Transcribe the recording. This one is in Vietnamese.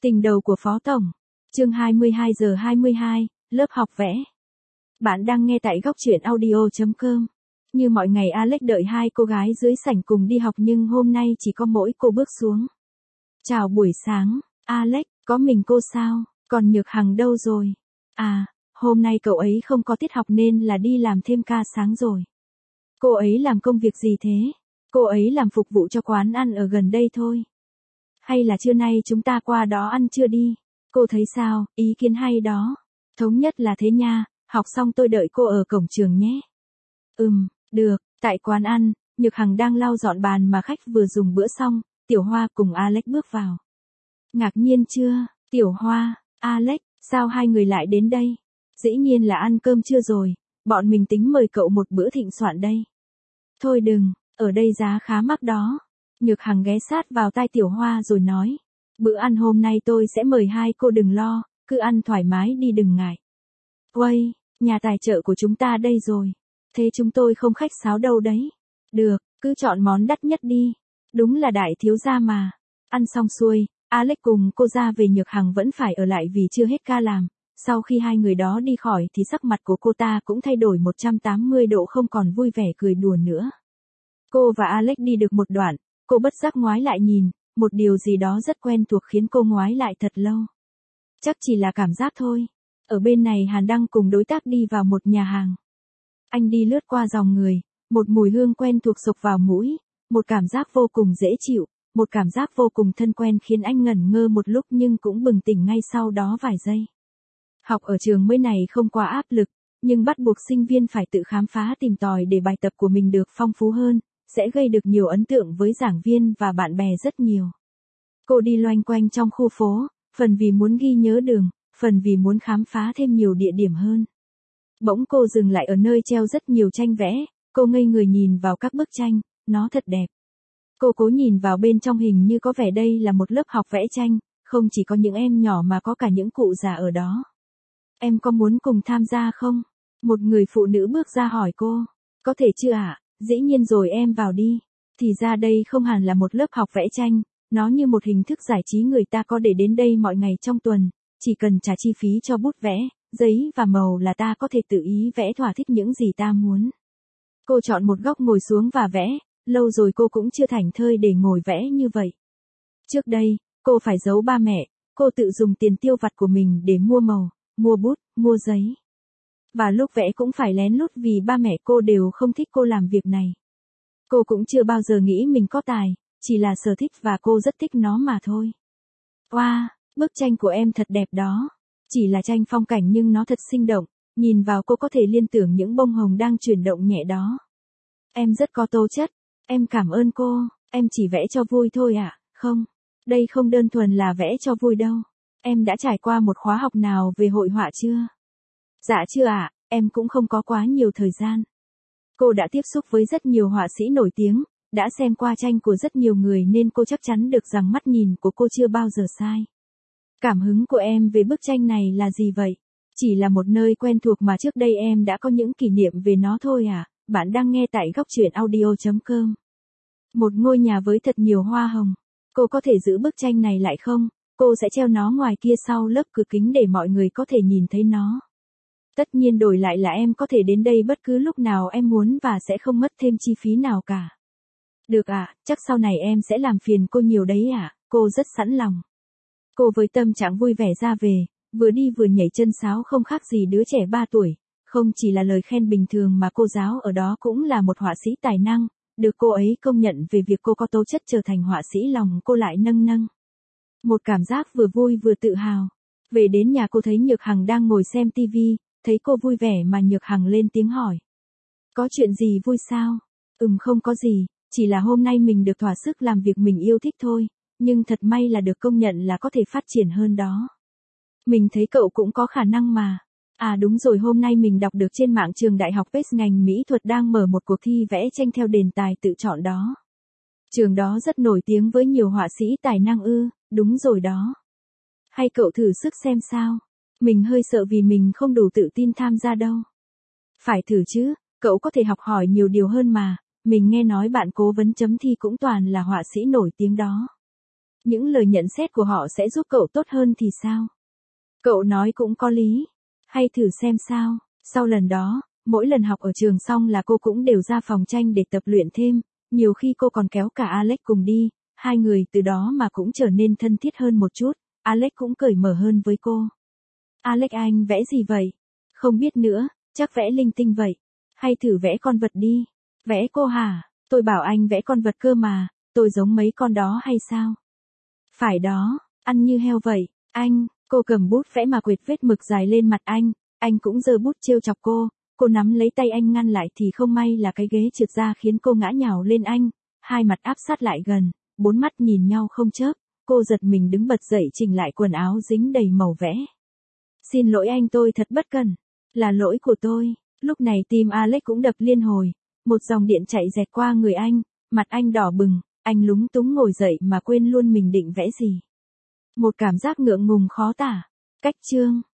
Tình đầu của Phó Tổng. Chương 22 giờ 22, lớp học vẽ. Bạn đang nghe tại góc truyện audio.com. Như mọi ngày Alex đợi hai cô gái dưới sảnh cùng đi học nhưng hôm nay chỉ có mỗi cô bước xuống. Chào buổi sáng, Alex, có mình cô sao? Còn Nhược Hằng đâu rồi? À, hôm nay cậu ấy không có tiết học nên là đi làm thêm ca sáng rồi. Cô ấy làm công việc gì thế? Cô ấy làm phục vụ cho quán ăn ở gần đây thôi. Hay là trưa nay chúng ta qua đó ăn trưa đi? Cô thấy sao, ý kiến hay đó. Thống nhất là thế nha, học xong tôi đợi cô ở cổng trường nhé. Được, tại quán ăn, Nhược Hằng đang lau dọn bàn mà khách vừa dùng bữa xong, Tiểu Hoa cùng Alex bước vào. Ngạc nhiên chưa, Tiểu Hoa, Alex, sao hai người lại đến đây? Dĩ nhiên là ăn cơm trưa rồi, bọn mình tính mời cậu một bữa thịnh soạn đây. Thôi đừng, ở đây giá khá mắc đó. Nhược Hằng ghé sát vào tai Tiểu Hoa rồi nói. Bữa ăn hôm nay tôi sẽ mời hai cô đừng lo, cứ ăn thoải mái đi đừng ngại. Uây, nhà tài trợ của chúng ta đây rồi. Thế chúng tôi không khách sáo đâu đấy. Được, cứ chọn món đắt nhất đi. Đúng là đại thiếu gia mà. Ăn xong xuôi, Alex cùng cô ra về Nhược Hằng vẫn phải ở lại vì chưa hết ca làm. Sau khi hai người đó đi khỏi thì sắc mặt của cô ta cũng thay đổi 180 độ không còn vui vẻ cười đùa nữa. Cô và Alex đi được một đoạn, cô bất giác ngoái lại nhìn, một điều gì đó rất quen thuộc khiến cô ngoái lại thật lâu. Chắc chỉ là cảm giác thôi. Ở bên này Hàn Đăng cùng đối tác đi vào một nhà hàng. Anh đi lướt qua dòng người, một mùi hương quen thuộc xộc vào mũi, một cảm giác vô cùng dễ chịu, một cảm giác vô cùng thân quen khiến anh ngẩn ngơ một lúc nhưng cũng bừng tỉnh ngay sau đó vài giây. Học ở trường mới này không quá áp lực, nhưng bắt buộc sinh viên phải tự khám phá tìm tòi để bài tập của mình được phong phú hơn, sẽ gây được nhiều ấn tượng với giảng viên và bạn bè rất nhiều. Cô đi loanh quanh trong khu phố, phần vì muốn ghi nhớ đường, phần vì muốn khám phá thêm nhiều địa điểm hơn. Bỗng cô dừng lại ở nơi treo rất nhiều tranh vẽ, cô ngây người nhìn vào các bức tranh, nó thật đẹp. Cô cố nhìn vào bên trong hình như có vẻ đây là một lớp học vẽ tranh, không chỉ có những em nhỏ mà có cả những cụ già ở đó. Em có muốn cùng tham gia không? Một người phụ nữ bước ra hỏi cô. Có thể chưa ạ? Dĩ nhiên rồi em vào đi. Thì ra đây không hẳn là một lớp học vẽ tranh, nó như một hình thức giải trí người ta có để đến đây mọi ngày trong tuần, chỉ cần trả chi phí cho bút vẽ, giấy và màu là ta có thể tự ý vẽ thỏa thích những gì ta muốn. Cô chọn một góc ngồi xuống và vẽ, lâu rồi cô cũng chưa thảnh thơi để ngồi vẽ như vậy. Trước đây, cô phải giấu ba mẹ, cô tự dùng tiền tiêu vặt của mình để mua màu, mua bút, mua giấy. Và lúc vẽ cũng phải lén lút vì ba mẹ cô đều không thích cô làm việc này. Cô cũng chưa bao giờ nghĩ mình có tài, chỉ là sở thích và cô rất thích nó mà thôi. Wow, bức tranh của em thật đẹp đó. Chỉ là tranh phong cảnh nhưng nó thật sinh động, nhìn vào cô có thể liên tưởng những bông hồng đang chuyển động nhẹ đó. Em rất có tố chất, em cảm ơn cô, em chỉ vẽ cho vui thôi ạ, không, đây không đơn thuần là vẽ cho vui đâu. Em đã trải qua một khóa học nào về hội họa chưa? Dạ chưa ạ, em cũng không có quá nhiều thời gian. Cô đã tiếp xúc với rất nhiều họa sĩ nổi tiếng, đã xem qua tranh của rất nhiều người nên cô chắc chắn được rằng mắt nhìn của cô chưa bao giờ sai. Cảm hứng của em về bức tranh này là gì vậy? Chỉ là một nơi quen thuộc mà trước đây em đã có những kỷ niệm về nó thôi à? Bạn đang nghe tại góc truyện audio.com. Một ngôi nhà với thật nhiều hoa hồng. Cô có thể giữ bức tranh này lại không? Cô sẽ treo nó ngoài kia sau lớp cửa kính để mọi người có thể nhìn thấy nó. Tất nhiên đổi lại là em có thể đến đây bất cứ lúc nào em muốn và sẽ không mất thêm chi phí nào cả. Được ạ, chắc sau này em sẽ làm phiền cô nhiều đấy ạ, cô rất sẵn lòng. Cô với tâm trạng vui vẻ ra về, vừa đi vừa nhảy chân sáo không khác gì đứa trẻ 3 tuổi. Không chỉ là lời khen bình thường mà cô giáo ở đó cũng là một họa sĩ tài năng, được cô ấy công nhận về việc cô có tố chất trở thành họa sĩ lòng cô lại nâng nâng. Một cảm giác vừa vui vừa tự hào. Về đến nhà cô thấy Nhược Hằng đang ngồi xem tivi, thấy cô vui vẻ mà Nhược Hằng lên tiếng hỏi. Có chuyện gì vui sao? Không có gì, chỉ là hôm nay mình được thỏa sức làm việc mình yêu thích thôi, nhưng thật may là được công nhận là có thể phát triển hơn đó. Mình thấy cậu cũng có khả năng mà. À đúng rồi, hôm nay mình đọc được trên mạng trường đại học PES ngành mỹ thuật đang mở một cuộc thi vẽ tranh theo đề tài tự chọn đó. Trường đó rất nổi tiếng với nhiều họa sĩ tài năng đúng rồi đó. Hay cậu thử sức xem sao? Mình hơi sợ vì mình không đủ tự tin tham gia đâu. Phải thử chứ, cậu có thể học hỏi nhiều điều hơn mà, mình nghe nói bạn cố vấn chấm thi cũng toàn là họa sĩ nổi tiếng đó. Những lời nhận xét của họ sẽ giúp cậu tốt hơn thì sao? Cậu nói cũng có lý. Hay thử xem sao. Sau lần đó, mỗi lần học ở trường xong là cô cũng đều ra phòng tranh để tập luyện thêm. Nhiều khi cô còn kéo cả Alex cùng đi. Hai người từ đó mà cũng trở nên thân thiết hơn một chút. Alex cũng cởi mở hơn với cô. Alex, anh vẽ gì vậy? Không biết nữa, chắc vẽ linh tinh vậy. Hay thử vẽ con vật đi. Vẽ cô hả? Tôi bảo anh vẽ con vật cơ mà. Tôi giống mấy con đó hay sao? Phải đó, ăn như heo vậy. Anh, cô cầm bút vẽ mà quệt vết mực dài lên mặt anh cũng giơ bút trêu chọc cô nắm lấy tay anh ngăn lại thì không may là cái ghế trượt ra khiến cô ngã nhào lên anh, hai mặt áp sát lại gần, bốn mắt nhìn nhau không chớp, cô giật mình đứng bật dậy chỉnh lại quần áo dính đầy màu vẽ. Xin lỗi anh, tôi thật bất cẩn, là lỗi của tôi. Lúc này tim Alex cũng đập liên hồi, một dòng điện chạy rẹt qua người anh, mặt anh đỏ bừng, anh lúng túng ngồi dậy mà quên luôn mình định vẽ gì. Một cảm giác ngượng ngùng khó tả. Cách chương